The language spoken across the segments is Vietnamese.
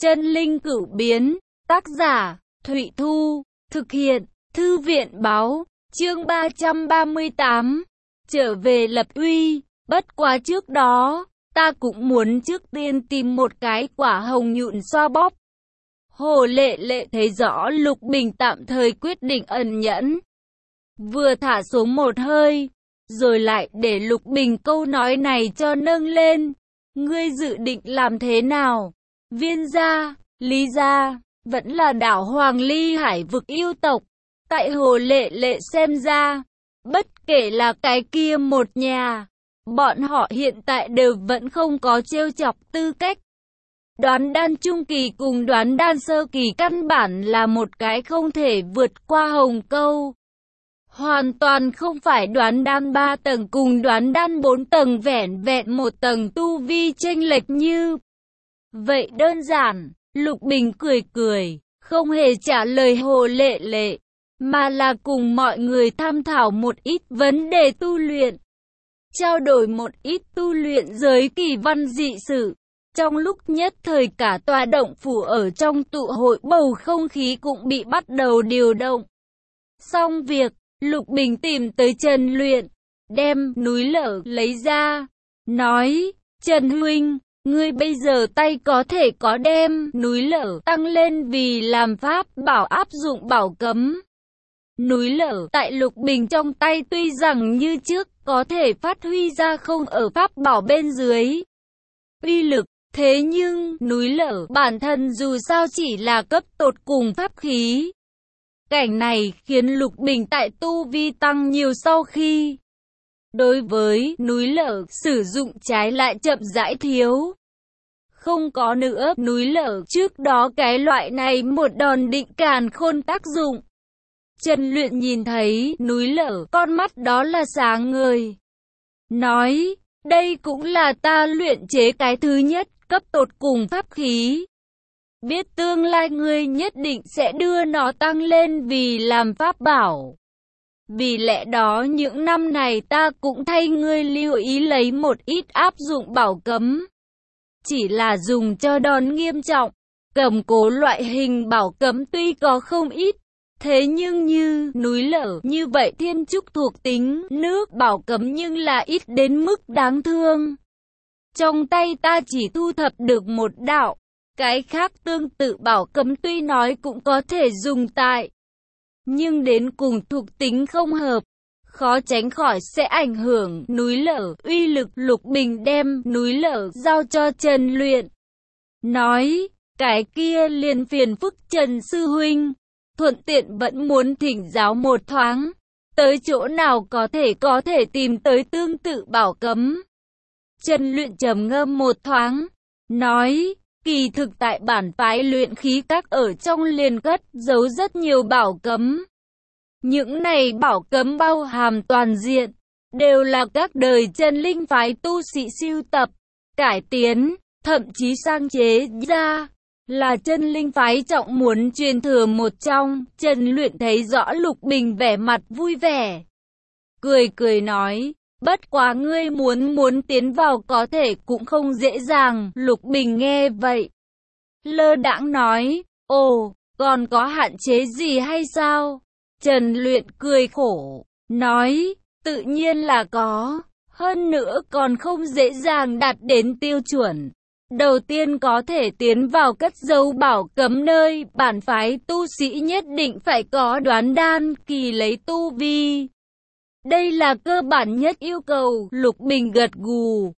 Chân linh cửu biến, tác giả, Thụy Thu, thực hiện, Thư viện báo, chương 338, trở về lập uy, bất quá trước đó, ta cũng muốn trước tiên tìm một cái quả hồng nhụn xoa bóp. Hồ Lệ Lệ thấy rõ Lục Bình tạm thời quyết định ẩn nhẫn. Vừa thả xuống một hơi, rồi lại để Lục Bình câu nói này cho nâng lên. Ngươi dự định làm thế nào? Viên gia, Lý gia, vẫn là đảo Hoàng Ly Hải vực yêu tộc. Tại Hồ Lệ Lệ xem ra, bất kể là cái kia một nhà, bọn họ hiện tại đều vẫn không có trêu chọc tư cách. Đoán đan trung kỳ cùng đoán đan sơ kỳ căn bản là một cái không thể vượt qua hồng câu. Hoàn toàn không phải đoán đan 3 tầng cùng đoán đan 4 tầng vẻn vẹn một tầng tu vi chênh lệch như vậy đơn giản. Lục Bình cười cười, không hề trả lời Hồ Lệ Lệ, mà là cùng mọi người tham thảo một ít vấn đề tu luyện, trao đổi một ít tu luyện giới kỳ văn dị sự. Trong lúc nhất thời cả tòa động phủ ở trong tụ hội bầu không khí cũng bị bắt đầu điều động. Xong việc, Lục Bình tìm tới Trần Luyện, đem núi lở lấy ra, nói, Trần huynh, ngươi bây giờ tay có thể có đem núi lở tăng lên vì làm pháp bảo áp dụng bảo cấm. Núi lở tại Lục Bình trong tay tuy rằng như trước có thể phát huy ra không ở pháp bảo bên dưới uy lực, thế nhưng núi lở bản thân dù sao chỉ là cấp tột cùng pháp khí. Cảnh này khiến Lục Bình tại tu vi tăng nhiều sau khi đối với núi lở sử dụng trái lại chậm rãi thiếu. Không có nữa núi lở trước đó cái loại này một đòn định càn khôn tác dụng. Trần Luyện nhìn thấy núi lở, con mắt đó là sáng ngời. Nói, đây cũng là ta luyện chế cái thứ nhất cấp tột cùng pháp khí. Biết tương lai ngươi nhất định sẽ đưa nó tăng lên vì làm pháp bảo. Vì lẽ đó những năm này ta cũng thay ngươi lưu ý lấy một ít áp dụng bảo cấm. Chỉ là dùng cho đòn nghiêm trọng, cầm cố loại hình bảo cấm tuy có không ít. Thế nhưng như núi lở như vậy thiên trúc thuộc tính nước bảo cấm nhưng là ít đến mức đáng thương. Trong tay ta chỉ thu thập được một đạo. Cái khác tương tự bảo cấm tuy nói cũng có thể dùng tại, nhưng đến cùng thuộc tính không hợp, khó tránh khỏi sẽ ảnh hưởng núi lở uy lực. Lục Bình đem núi lở giao cho Trần Luyện, nói, cái kia liền phiền phức Trần sư huynh, thuận tiện vẫn muốn thỉnh giáo một thoáng, tới chỗ nào có thể tìm tới tương tự bảo cấm. Trần Luyện trầm ngâm một thoáng, nói, kỳ thực tại bản phái luyện khí các ở trong liền cất giấu rất nhiều bảo cấm. Những này bảo cấm bao hàm toàn diện, đều là các đời chân linh phái tu sĩ sưu tập, cải tiến, thậm chí sang chế ra, là chân linh phái trọng muốn truyền thừa một trong. Trần Luyện thấy rõ Lục Bình vẻ mặt vui vẻ, cười cười nói, bất quá ngươi muốn tiến vào có thể cũng không dễ dàng. Lục Bình nghe vậy, lơ đãng nói, ồ, còn có hạn chế gì hay sao? Trần Luyện cười khổ, nói, tự nhiên là có, hơn nữa còn không dễ dàng đạt đến tiêu chuẩn. Đầu tiên có thể tiến vào cất giấu bảo cấm nơi bản phái tu sĩ nhất định phải có đoán đan kỳ lấy tu vi. Đây là cơ bản nhất yêu cầu. Lục Bình gật gù,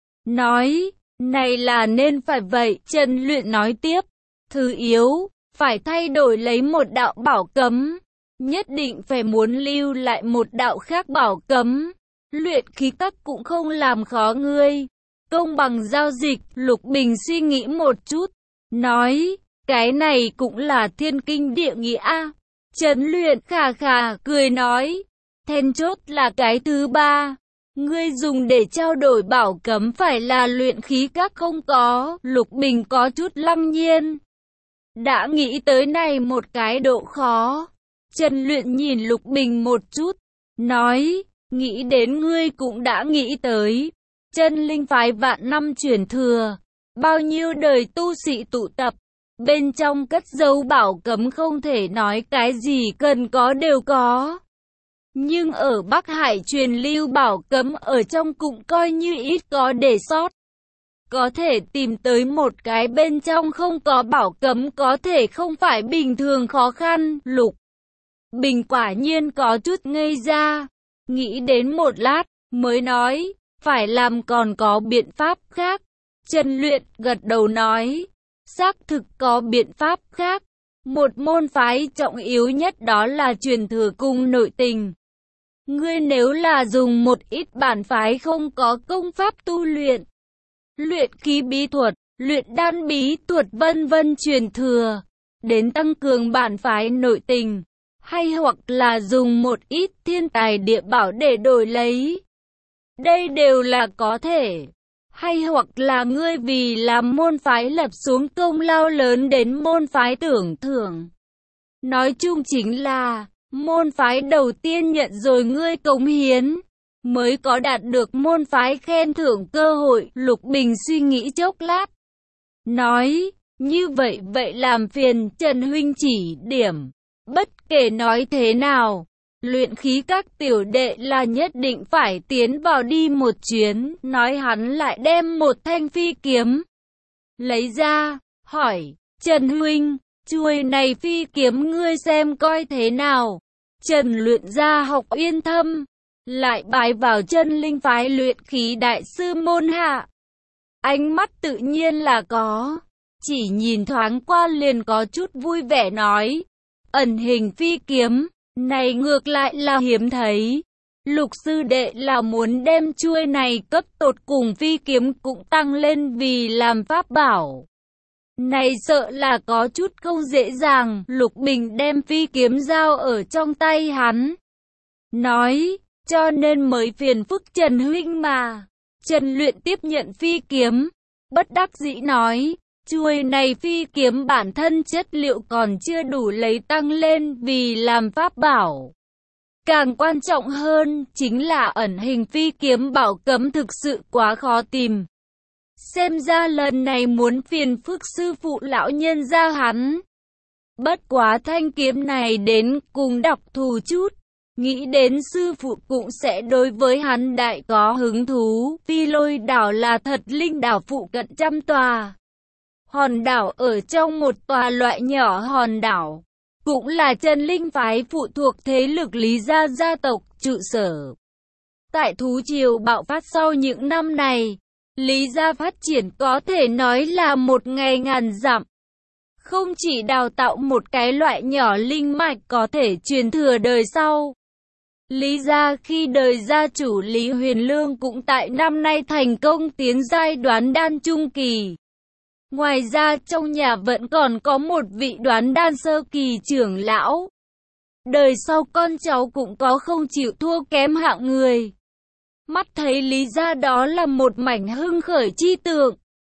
nói, này là nên phải vậy. Trần Luyện nói tiếp, thứ yếu, phải thay đổi lấy một đạo bảo cấm, nhất định phải muốn lưu lại một đạo khác bảo cấm. Luyện khí các cũng không làm khó ngươi, công bằng giao dịch. Lục Bình suy nghĩ một chút, nói, cái này cũng là thiên kinh địa nghĩa a. Trần Luyện khà khà cười nói, then chốt là cái thứ ba, ngươi dùng để trao đổi bảo cấm phải là luyện khí các không có. Lục Bình có chút lăng nhiên, đã nghĩ tới này một cái độ khó. Trần Luyện nhìn Lục Bình một chút, nói, nghĩ đến ngươi cũng đã nghĩ tới. Chân linh phái vạn năm truyền thừa, bao nhiêu đời tu sĩ tụ tập, Bên trong cất giấu bảo cấm không thể nói cái gì cần có đều có. Nhưng ở Bắc Hải truyền lưu bảo cấm ở trong cũng coi như ít có để sót. Có thể tìm tới một cái bên trong không có bảo cấm có thể không phải bình thường khó khăn. Lục Bình quả nhiên có chút ngây ra, nghĩ đến một lát, mới nói, phải làm còn có biện pháp khác. Trần Luyện gật đầu nói, xác thực có biện pháp khác. Một môn phái trọng yếu nhất đó là truyền thừa cung nội tình. Ngươi nếu là dùng một ít bản phái không có công pháp tu luyện, luyện khí bí thuật, luyện đan bí thuật vân vân truyền thừa, đến tăng cường bản phái nội tình, hay hoặc là dùng một ít thiên tài địa bảo để đổi lấy. Đây đều là có thể. Hay hoặc là ngươi vì làm môn phái lập xuống công lao lớn đến môn phái tưởng thưởng. Nói chung chính là, môn phái đầu tiên nhận rồi ngươi cống hiến, mới có đạt được môn phái khen thưởng cơ hội. Lục Bình suy nghĩ chốc lát, nói, như vậy làm phiền Trần huynh chỉ điểm. Bất kể nói thế nào, luyện khí các tiểu đệ là nhất định phải tiến vào đi một chuyến. Nói hắn lại đem một thanh phi kiếm lấy ra, hỏi, Trần huynh, chuôi này phi kiếm ngươi xem coi thế nào. Trần Luyện ra học Uyên Thâm, lại bái vào Chân Linh phái luyện khí đại sư môn hạ. Ánh mắt tự nhiên là có, chỉ nhìn thoáng qua liền có chút vui vẻ nói, ẩn hình phi kiếm, này ngược lại là hiếm thấy. Lục sư đệ là muốn đem chuôi này cấp tột cùng phi kiếm cũng tăng lên vì làm pháp bảo. Này sợ là có chút không dễ dàng. Lục Bình đem phi kiếm giao ở trong tay hắn, nói, cho nên mới phiền phức Trần huynh mà. Trần Luyện tiếp nhận phi kiếm, bất đắc dĩ nói, chuôi này phi kiếm bản thân chất liệu còn chưa đủ lấy tăng lên vì làm pháp bảo. Càng quan trọng hơn chính là ẩn hình phi kiếm bảo cấm thực sự quá khó tìm. Xem ra lần này muốn phiền phức sư phụ lão nhân gia hắn. Bất quá thanh kiếm này đến cùng đặc thù chút, nghĩ đến sư phụ cũng sẽ đối với hắn đại có hứng thú. Phi Lôi đảo là thật linh đảo phụ cận trăm tòa hòn đảo ở trong một tòa loại nhỏ hòn đảo, cũng là Chân Linh phái phụ thuộc thế lực Lý gia gia tộc trụ sở. Tại thú triều bạo phát sau những năm này, Lý gia phát triển có thể nói là một ngày ngàn dặm. Không chỉ đào tạo một cái loại nhỏ linh mạch có thể truyền thừa đời sau. Lý gia khi đời gia chủ Lý Huyền Lương cũng tại năm nay thành công tiến giai đoán đan trung kỳ. Ngoài ra trong nhà vẫn còn có một vị đoán đan sơ kỳ trưởng lão. Đời sau con cháu cũng có không chịu thua kém hạng người. Mắt thấy Lý gia đó là một mảnh hưng khởi chi tượng.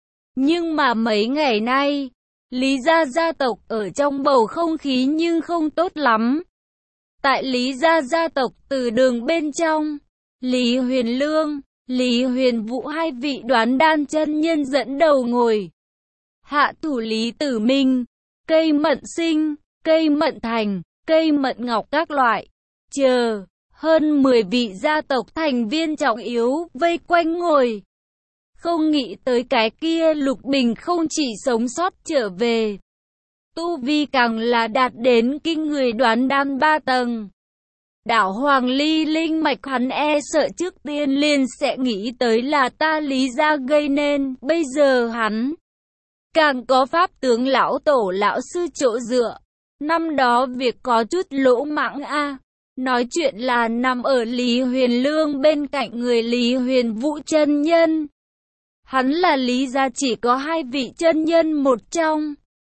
Nhưng mà mấy ngày nay, Lý gia gia tộc ở trong bầu không khí nhưng không tốt lắm. Tại Lý gia gia tộc từ đường bên trong, Lý Huyền Lương, Lý Huyền Vũ hai vị đoán đan chân nhân dẫn đầu ngồi. Hạ thủ Lý Tử Minh, Cây Mận Sinh, Cây Mận Thành, Cây Mận Ngọc các loại, chờ, hơn 10 vị gia tộc thành viên trọng yếu vây quanh ngồi. Không nghĩ tới cái kia Lục Bình không chỉ sống sót trở về, tu vi càng là đạt đến kinh người đoán đan 3 tầng. Đảo Hoàng Ly linh mạch hắn e sợ trước tiên liền sẽ nghĩ tới là ta Lý gia gây nên, bây giờ hắn càng có pháp tướng lão tổ lão sư chỗ dựa. Năm đó việc có chút lỗ mãng a. Nói chuyện là nằm ở Lý Huyền Lương bên cạnh người Lý Huyền Vũ chân nhân. Hắn là Lý gia chỉ có 2 vị chân nhân một trong.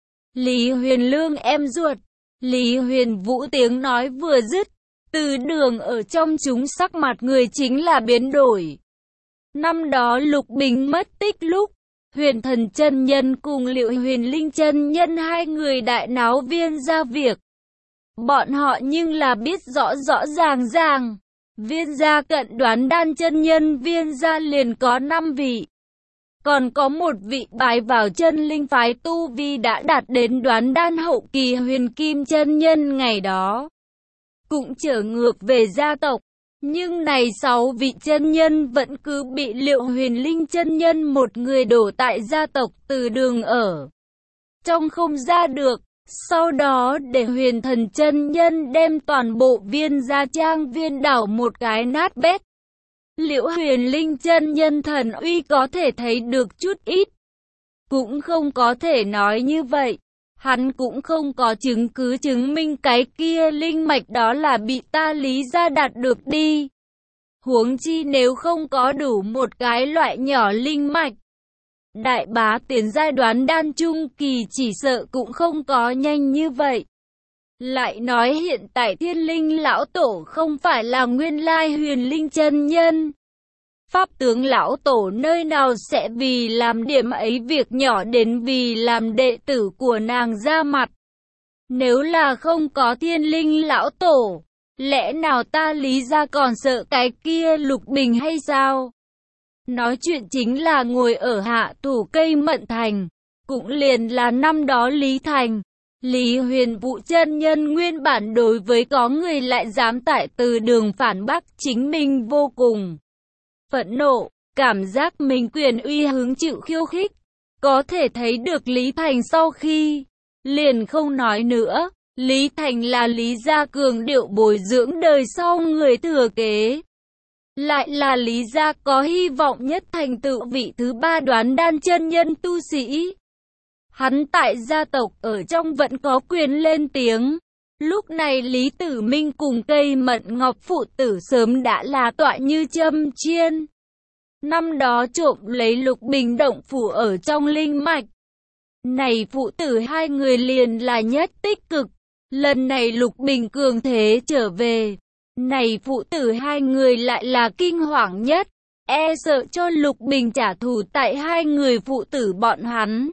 Lý Huyền Lương em ruột, Lý Huyền Vũ tiếng nói vừa dứt, từ đường ở trong chúng sắc mặt người chính là biến đổi. Năm đó Lục Bình mất tích lúc, Huyền Thần chân nhân cùng Liệu Huyền Linh chân nhân hai người đại náo Viên gia việc. Bọn họ nhưng là biết rõ ràng, Viên gia cận đoán đan chân nhân Viên gia liền có 5 vị. còn có một vị bái vào chân linh phái tu vi đã đạt đến Đoán Đan hậu kỳ Huyền Kim chân nhân ngày đó, cũng trở ngược về gia tộc. Nhưng này 6 vị chân nhân vẫn cứ bị Liệu Huyền Linh chân nhân một người đổ tại gia tộc Từ Đường ở trong không ra được. Sau đó để Huyền Thần chân nhân đem toàn bộ Viên Gia Trang viên đảo một cái nát bét. Liệu Huyền Linh chân nhân thần uy có thể thấy được chút ít, cũng không có thể nói như vậy. Hắn cũng không có chứng cứ chứng minh cái kia linh mạch đó là bị ta Lý gia đạt được đi. Huống chi nếu không có đủ một cái loại nhỏ linh mạch, đại bá tiến giai Đoán Đan trung kỳ chỉ sợ cũng không có nhanh như vậy. Lại nói hiện tại Thiên Linh lão tổ không phải là nguyên lai Huyền Linh chân nhân. Pháp tướng lão tổ nơi nào sẽ vì làm điểm ấy việc nhỏ đến vì làm đệ tử của nàng ra mặt. Nếu là không có Thiên Linh lão tổ, lẽ nào ta Lý gia còn sợ cái kia Lục Bình hay sao? Nói chuyện chính là ngồi ở hạ thủ cây Mận Thành, cũng liền là năm đó Lý Thành. Lý Huyền Vũ chân nhân nguyên bản đối với có người lại dám tại Từ Đường phản bác chính mình vô cùng phẫn nộ, cảm giác mình quyền uy hứng chịu khiêu khích. Có thể thấy được Lý Thành sau khi liền không nói nữa. Lý Thành là Lý gia cường điệu bồi dưỡng đời sau người thừa kế, lại là Lý gia có hy vọng nhất thành tựu vị thứ 3 Đoán Đan chân nhân tu sĩ. Hắn tại gia tộc ở trong vẫn có quyền lên tiếng. Lúc này Lý Tử Minh cùng Cây Mận Ngọc phụ tử sớm đã là tọa như châm chiên. Năm đó trộm lấy Lục Bình động phủ ở trong linh mạch. Này phụ tử hai người liền là nhất tích cực. Lần này Lục Bình cường thế trở về. Này phụ tử hai người lại là kinh hoàng nhất. E sợ cho Lục Bình trả thù tại hai người phụ tử bọn hắn.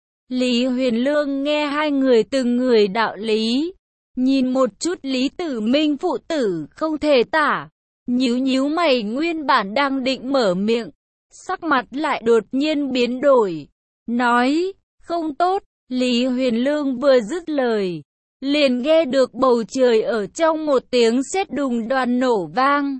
Lý Huyền Lương nghe hai người từng người đạo lý. Nhìn một chút Lý Tử Minh phụ tử không thể tả. Nhíu nhíu mày nguyên bản đang định mở miệng. Sắc mặt lại đột nhiên biến đổi. Nói, không tốt. Lý Huyền Lương vừa dứt lời, liền nghe được bầu trời ở trong một tiếng sét đùng đoan nổ vang.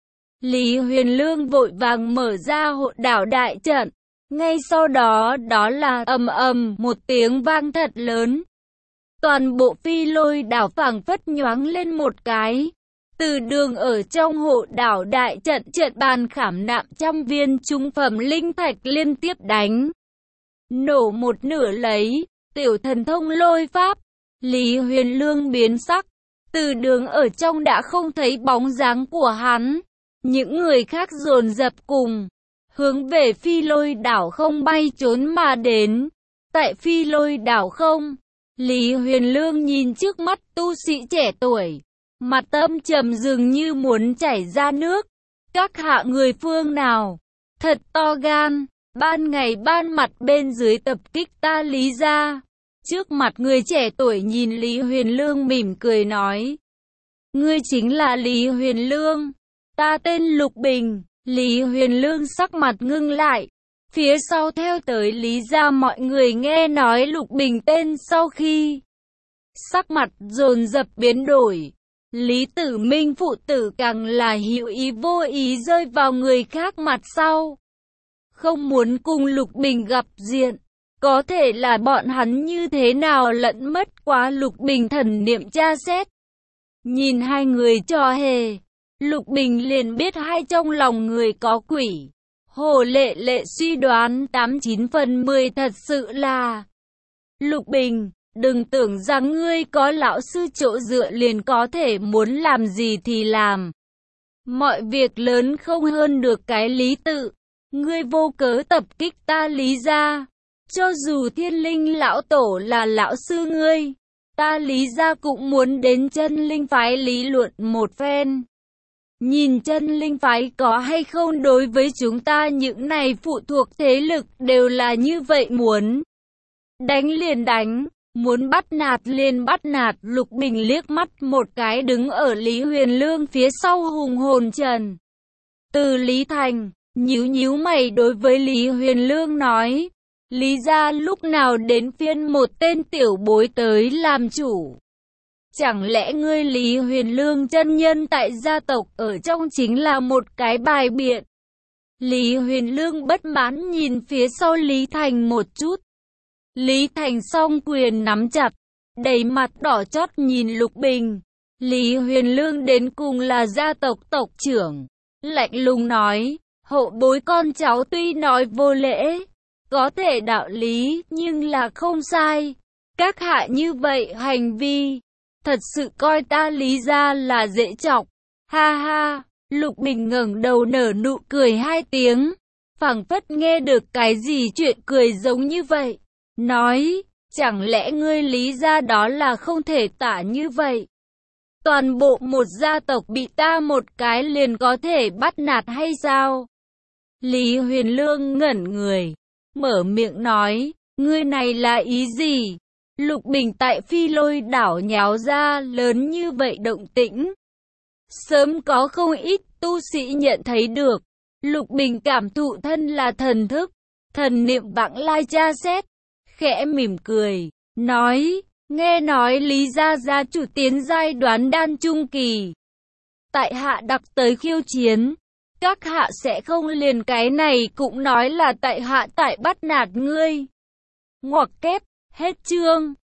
Lý Huyền Lương vội vàng mở ra hộ đảo đại trận. Ngay sau đó đó là ầm ầm một tiếng vang thật lớn. Toàn bộ Phi Lôi đảo phảng phất nhoáng lên một cái. Từ Đường ở trong hộ đảo đại trận trận bàn khảm nạm trăm viên trung phẩm linh thạch liên tiếp đánh nổ một nửa lấy tiểu thần thông lôi pháp. Lý Huyền Lương biến sắc. Từ Đường ở trong đã không thấy bóng dáng của hắn. Những người khác dồn dập cùng hướng về Phi Lôi đảo không bay trốn mà đến. Tại Phi Lôi đảo không, Lý Huyền Lương nhìn trước mắt tu sĩ trẻ tuổi, mặt âm trầm dường như muốn chảy ra nước. Các hạ người phương nào? Thật to gan, ban ngày ban mặt bên dưới tập kích ta Lý gia. Trước mặt người trẻ tuổi nhìn Lý Huyền Lương mỉm cười nói. Ngươi chính là Lý Huyền Lương. Ta tên Lục Bình. Lý Huyền Lương sắc mặt ngưng lại. Phía sau theo tới Lý gia mọi người nghe nói Lục Bình tên sau khi sắc mặt dồn dập biến đổi. Lý Tử Minh phụ tử càng là hữu ý vô ý rơi vào người khác mặt sau. Không muốn cùng Lục Bình gặp diện. Có thể là bọn hắn như thế nào lẫn mất quá Lục Bình thần niệm tra xét. Nhìn hai người trò hề, Lục Bình liền biết hai trong lòng người có quỷ. Hồ Lệ Lệ suy đoán 89 phần 10 thật sự là Lục Bình, đừng tưởng rằng ngươi có lão sư chỗ dựa liền có thể muốn làm gì thì làm. Mọi việc lớn không hơn được cái lý tự. Ngươi vô cớ tập kích ta Lý gia. Cho dù Thiên Linh lão tổ là lão sư ngươi, ta Lý gia cũng muốn đến chân linh phái lý luận một phen. Nhìn chân linh phái có hay không đối với chúng ta những này phụ thuộc thế lực đều là như vậy, muốn đánh liền đánh, muốn bắt nạt liền bắt nạt. Lục Bình liếc mắt một cái đứng ở Lý Huyền Lương phía sau hùng hồn trần. Từ Lý Thành, nhíu nhíu mày đối với Lý Huyền Lương nói, Lý gia lúc nào đến phiên một tên tiểu bối tới làm chủ? Chẳng lẽ ngươi Lý Huyền Lương chân nhân tại gia tộc ở trong chính là một cái bài biện? Lý Huyền Lương bất mãn nhìn phía sau Lý Thành một chút. Lý Thành song quyền nắm chặt, đầy mặt đỏ chót nhìn Lục Bình. Lý Huyền Lương đến cùng là gia tộc tộc trưởng, lạnh lùng nói, hậu bối con cháu tuy nói vô lễ, có thể đạo lý nhưng là không sai. Các hạ như vậy hành vi, thật sự coi ta Lý gia là dễ chọc. Ha ha, Lục Bình ngẩng đầu nở nụ cười hai tiếng, phảng phất nghe được cái gì chuyện cười giống như vậy. Nói, chẳng lẽ ngươi Lý gia đó là không thể tả như vậy? Toàn bộ một gia tộc bị ta một cái liền có thể bắt nạt hay sao? Lý Huyền Lương ngẩn người, mở miệng nói, ngươi này là ý gì? Lục Bình tại Phi Lôi đảo nháo ra lớn như vậy động tĩnh. Sớm có không ít tu sĩ nhận thấy được, Lục Bình cảm thụ thân là thần thức, thần niệm vãng lai tra xét, khẽ mỉm cười, nói, nghe nói Lý gia gia chủ tiến giai đoán đan trung kỳ. Tại hạ đặc tới khiêu chiến, các hạ sẽ không liền cái này cũng nói là tại hạ tại bắt nạt ngươi. Ngoặc kép, hết chương.